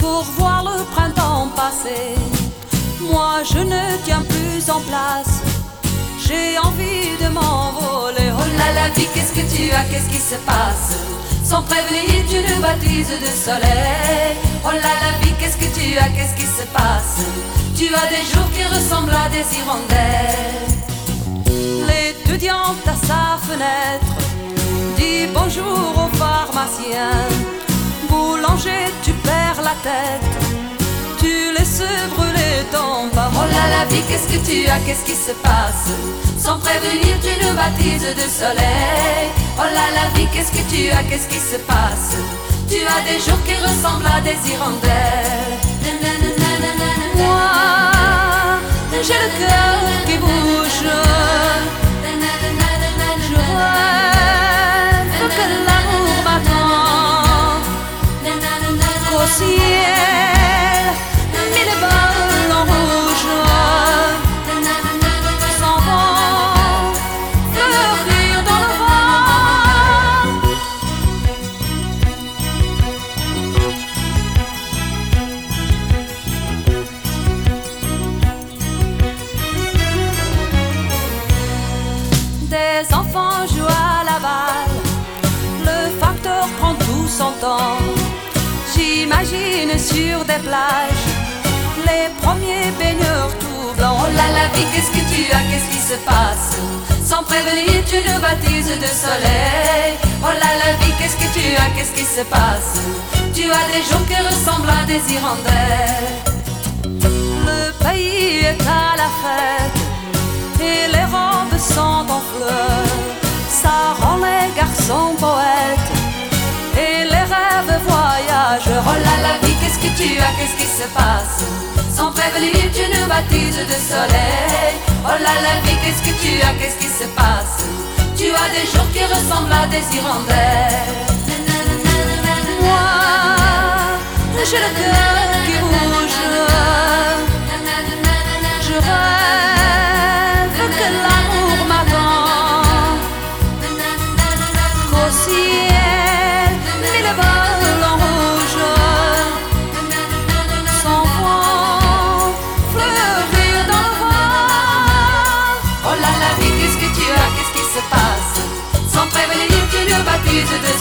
pour voir le printemps passer. Moi je ne tiens plus en place, j'ai envie de m'envoler. Oh là la vie, qu'est-ce que tu as, qu'est-ce qui se passe? Sans prévenir tu nous baptises de soleil. Oh là la vie, qu'est-ce que tu as, qu'est-ce qui se passe? Tu as des jours qui ressemblent à des hirondelles. L'étudiante à sa fenêtre dit bonjour au pharmacien. Boulanger, tu perds la tête, tu laisses brûler ton pain. Oh là la vie, qu'est-ce que tu as, qu'est-ce qui se passe? Sans prévenir tu nous baptises de soleil. Oh là la vie, qu'est-ce que tu as, qu'est-ce qui se passe? Tu as des jours qui ressemblent à des hirondelles. Moi, j'ai le cœur qui bouge. Je rêve que l'amour m'attend. Qu'au ciel, mille ballons rouges s'en vont fleurir dans le vent. Des enfants jouent à la balle, le facteur prend tout son temps. J'imagine sur des plages les premiers baigneurs tout blancs. Oh là la vie, qu'est-ce que tu as, qu'est-ce qui se passe? Sans prévenir tu nous baptises de soleil. Oh là la vie, qu'est-ce que tu as, qu'est-ce qui se passe? Tu as des jours qui ressemblent à des hirondelles. Le pays est à la fête et les robes sont en fleurs. Ça rend les garçons poètes et les rêves voyageurs. Oh là la vie, qu'est-ce que tu as, qu'est-ce qui se passe? Sans prévenir tu nous baptises de soleil. Oh là la vie, qu'est-ce que tu as, qu'est-ce qui se passe? Tu as des jours qui ressemblent à des hirondelles. Moi, j'ai le cœur qui bouge. Je rêve que l'amour m'attend. Qu'au ciel, mille ballons rouges s'en vont fleurir dans le vent. Oh là la vie, qu'est-ce que tu as, qu'est-ce qui se passe? Sans prévenir tu nous baptises de